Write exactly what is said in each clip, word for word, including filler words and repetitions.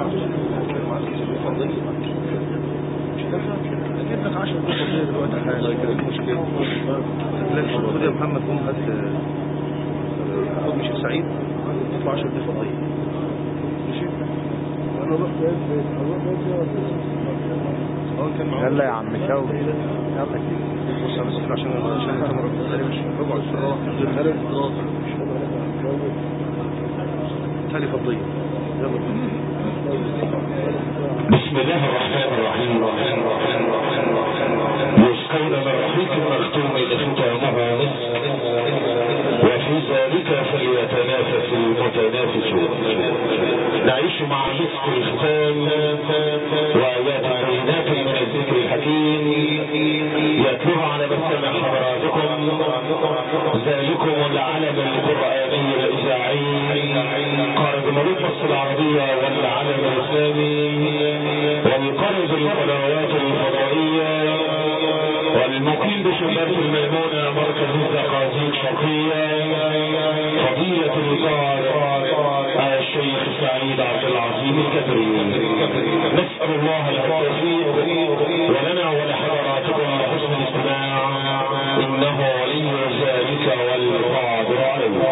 لك عشرة دقيقة دلوقتي حاجة كده المشكلة. خد يا محمد قوم هات خد مش سعيد تطلع عشرة دقيقة فضية. ماشي؟ أنا رحت بيت أروح بيت اه كان معاك. يلا يا عم شوقي يلا كده. بص أنا بس عشان عشان الكاميرا بتتهرب مش بقعد في الراحة غير هرب الراحة مش هقدر تالي فضية. يلا بسم الله الرحمن الرحيم. يسقون من رحيق مختوم ختامه مسك وفي ذلك فليتنافس المتنافسون. نعيش مع مسك الختام وآيات بينات من الذكر الحكيم يتلوها على مسامع حضراتكم ذلكم العلم القرآني الإذاعي قائد جمهورية مصر العربية والعلم الإسلامي والقائد القنوات الفضائية والمقيم بشباب الميمونة مركز الزقازيق شرقية فضيلة القائد الشيخ سعيد عبد العظيم الكبري. نسأل الله التوفيق ولنا ولحضراتكم حسن الاستماع إنه ولي ذلك والقادر عليه.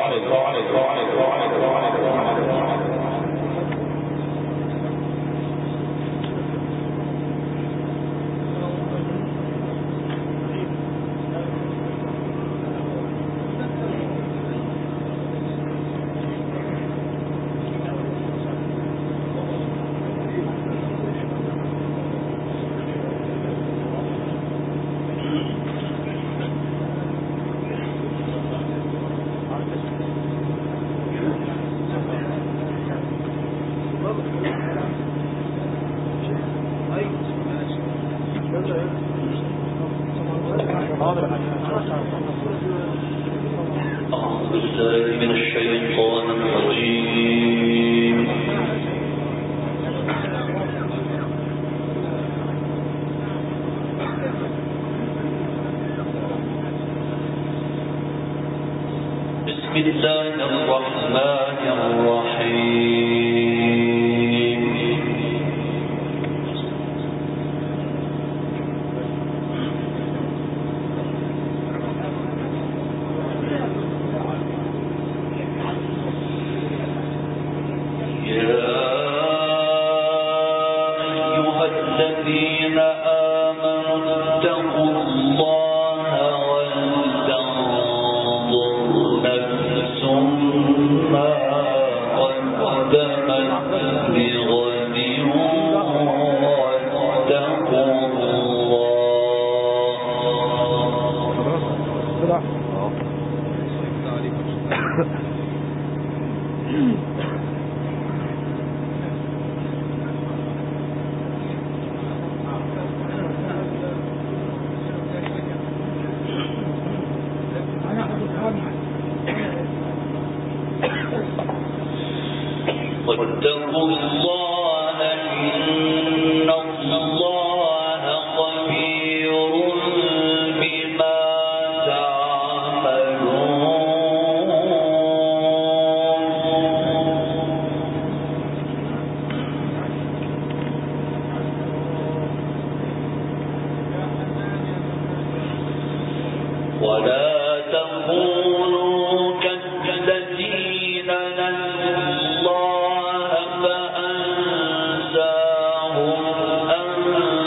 الله فأنساهم أنفسهم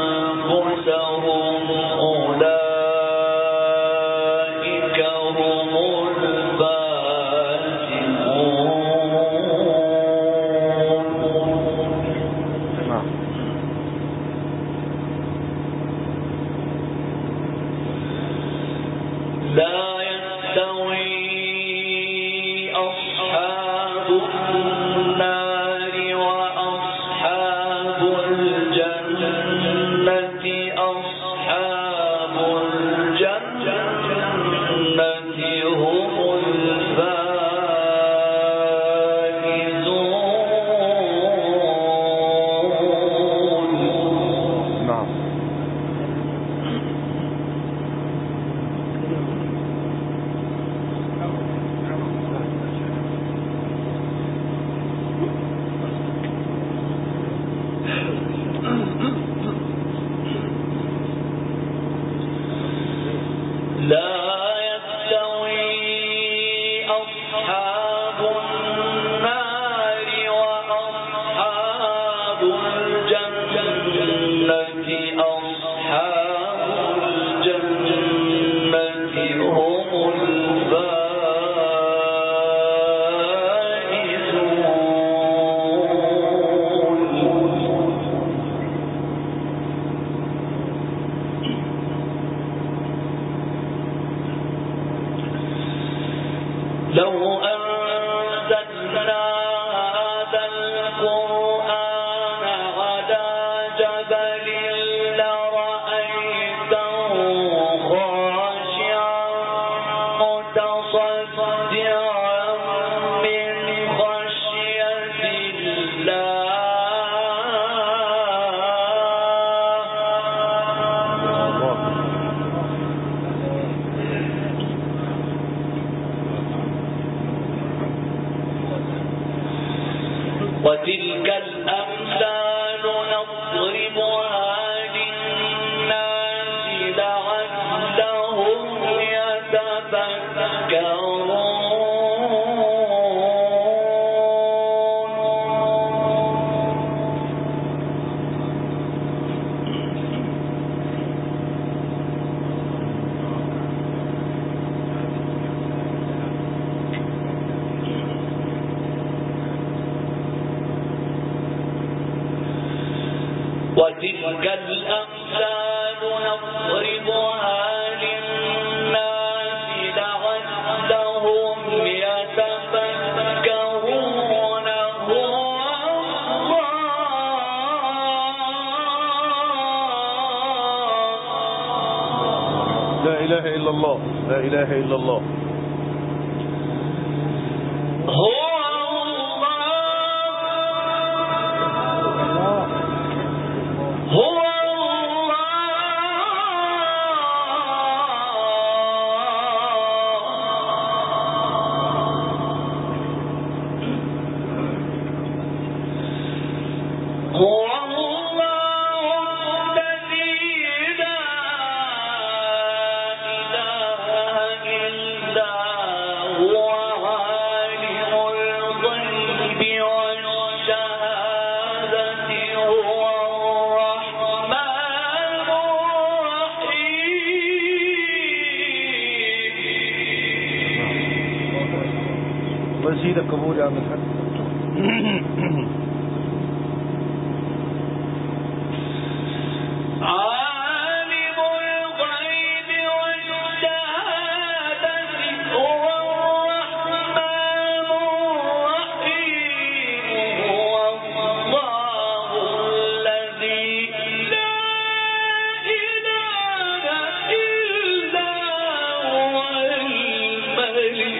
وتلك الأمثال نضربها للناس لعلهم يتفكرون. وتلك الأمثال نضربها للناس لعلهم يتفكرون. هو الله لا إله إلا الله، لا إله إلا الله. هو هو وزيدك قبول يا عم الحاج. عالم الغيب والشهادة هو الرحمن الرحيم. هو الله الذي لا إله إلا هو الملك.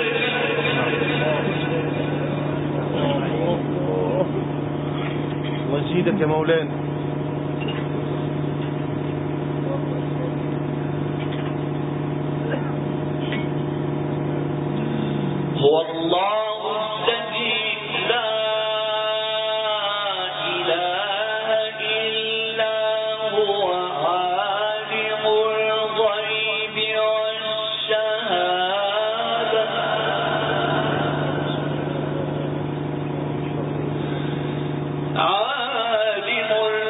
وزيدك يا مولانا. هو الله الذي لا إله إلا هو عالم الغيب والشهادة. عالم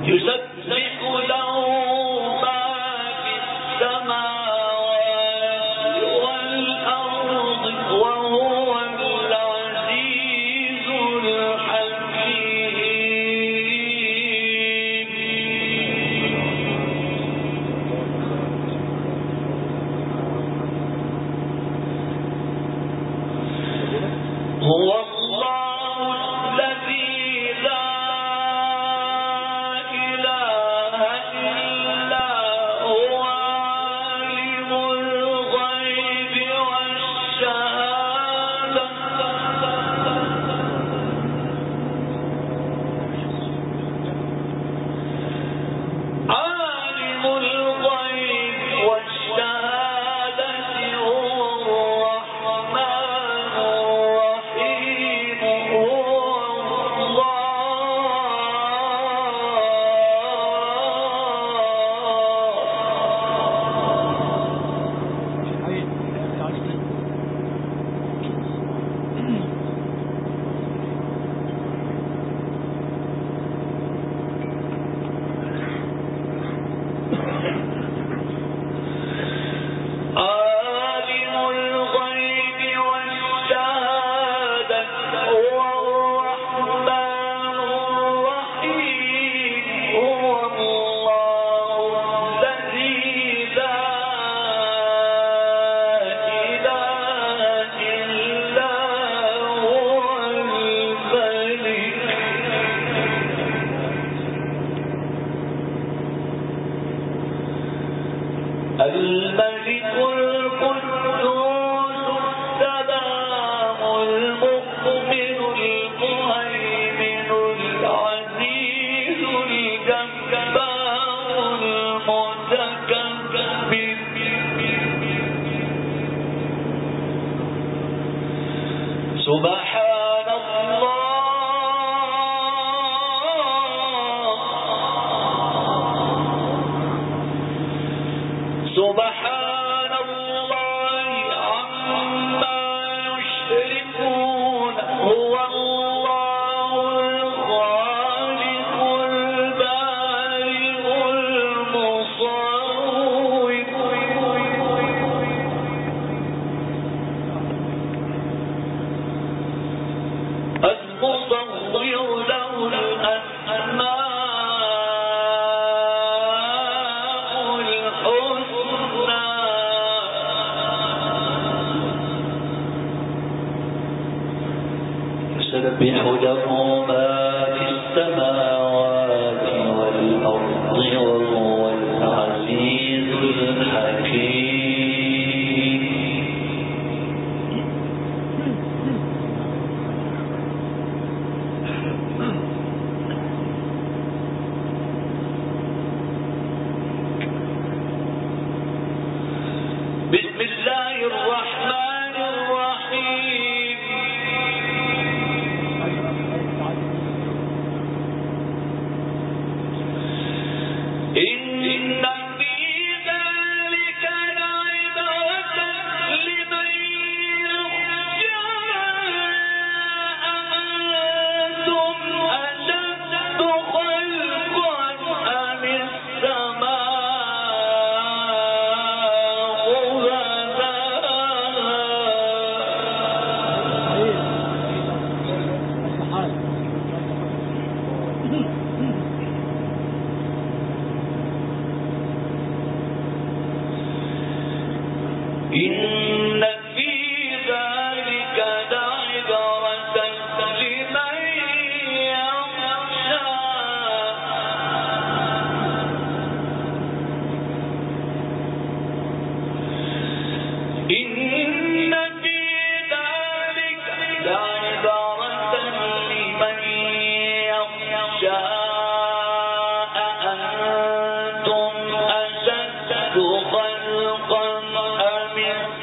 خلقا أم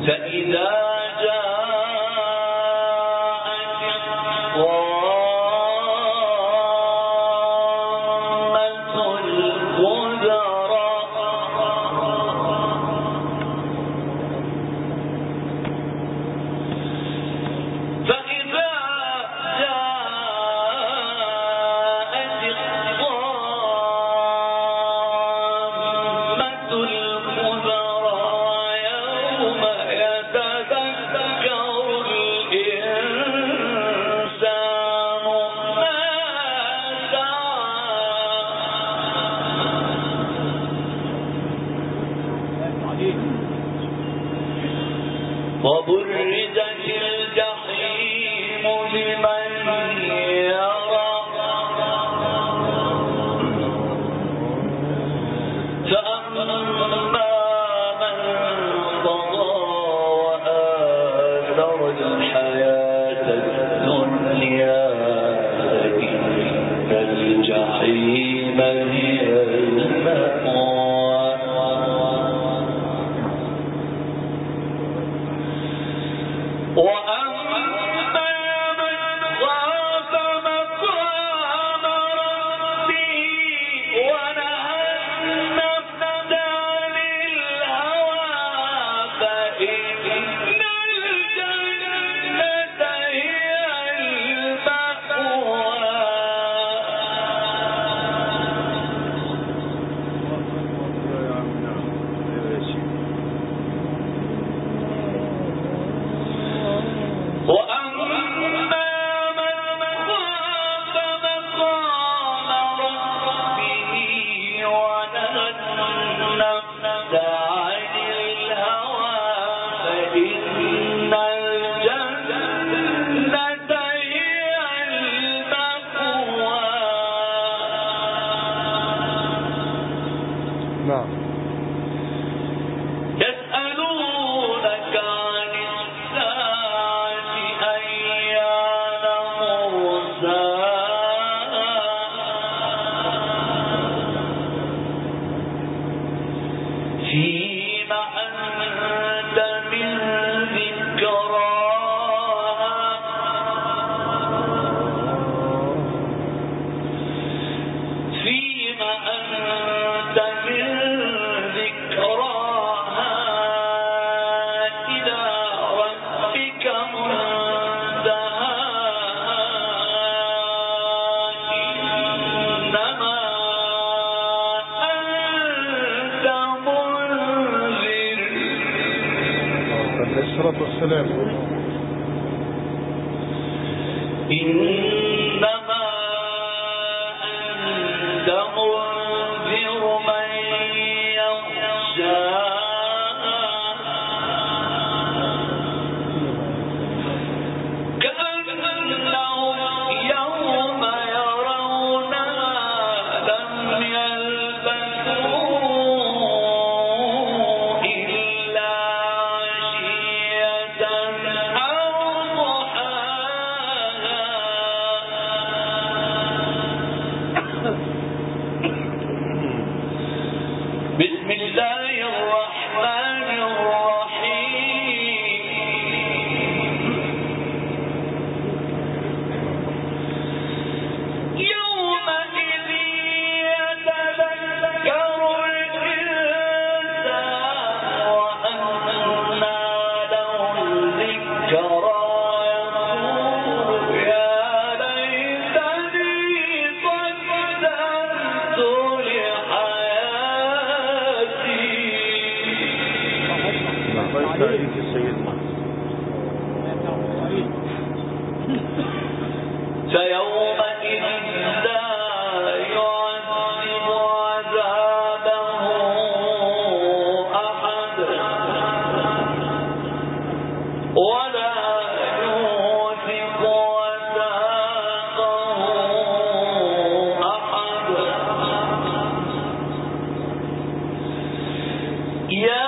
فإذا جاءت الطامة الكبرى فإذا جاءت الطامة الكبرى يوم يتذكر الإنسان ما سعى وبرزت الجحيم لمن يرى فأما من طغى وآثر الحياة الدنيا فإن الجحيم هي المأوى وأما من خاف مقام ربه ونهى النفس عن الهوى فإن الجنة هي المأوى وأما من خاف مقام ربه ونهى النفس عن الهوى فإن الجنة هي المأوى نعم. يسألونك عن الساعة أيان مرساها فيم أنت من ذكراها فيم أنت من ذكراها إلى ربك منتهاها إنما أنت منذر عليه الصلاة والسلام. إنما أنت منذر من يخشاها كأنهم يوم يرونها لم يلبثوا إلا عشية أو ضحاها بسم الله الرحمن الرحيم يومئذ يتذكر الإنسان وأنى له الذكرى يقول يا ليتني قدمت لحياتي الله يسعدك يا سيدنا. فيومئذ لا يعذب عذابه أحد ولا يوثق وثاقه أحد يا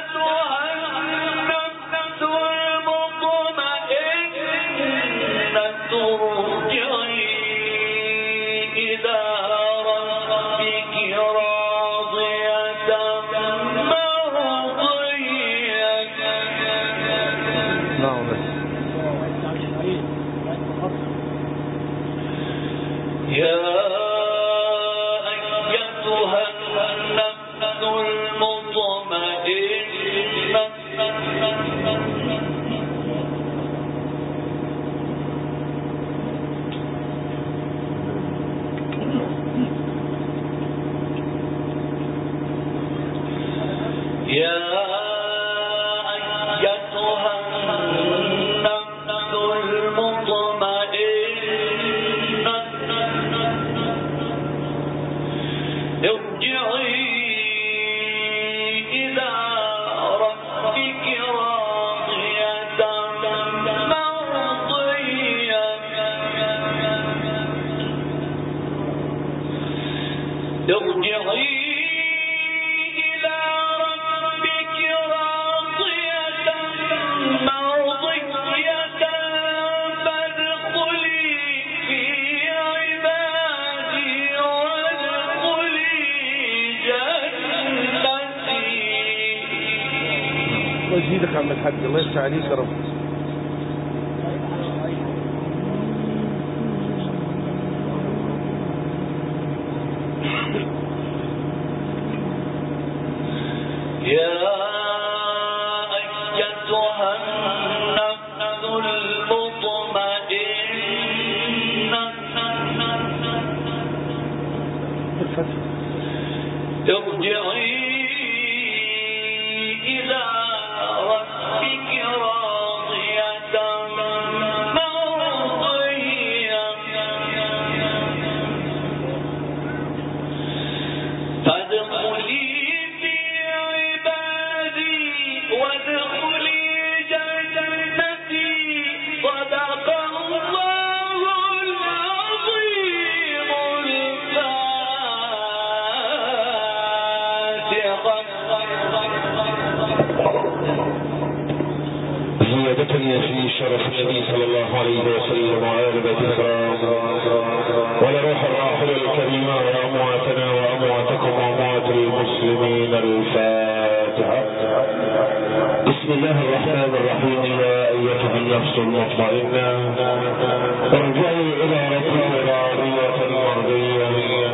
أيتها النفس المطمئنة ويزيدك عم الحاج، الله يفتح عليك يا رب. زيادتني في شرف النبي صلى الله عليه وسلم وآل بيت الكرام ولروح الراحل الكريم وأمواتنا وأمواتكم وأموات المسلمين. الفاتحة. بسم الله الرحمن الرحيم. يا أيتها النفس المطمئنة ارجعي إلى ربك راضية مرضية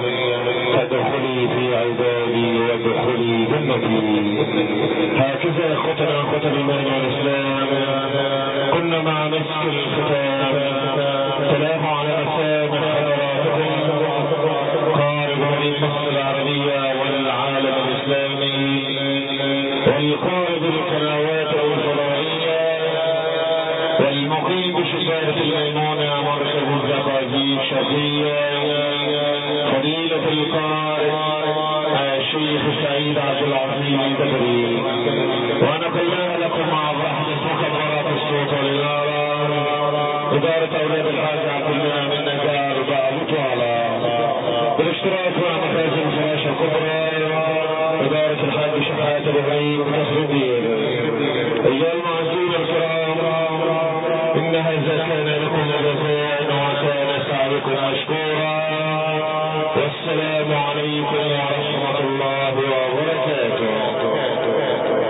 فادخلي في عبادي وادخلي جنتي. هكذا اخوتنا اخوة الايمان والاسلام كنا مع مسك الختام سلام على مسام حضراتكم قارب من مصر العربية والعالم الاسلامي والقارب القنوات الفضائية والمقيم بشبابة الميمونة مركز الزقازيق شرقية فضيلة القارئ الشيخ سعيد عبد العظيم البدري، ونقلناها لكم مع الرحمة مخبرات الصوت والإنارة إدارة أولاد الحاج عبد المنعم النجار بأبو طالة بالاشتراك مع مخازن فراش الكبرى إدارة الحاج شحات إبراهيم بكسر الدير. أيها المعزون الكرام، إن هذا كان لكم جزاء وكان سعيكم مشكورا، والسلام عليكم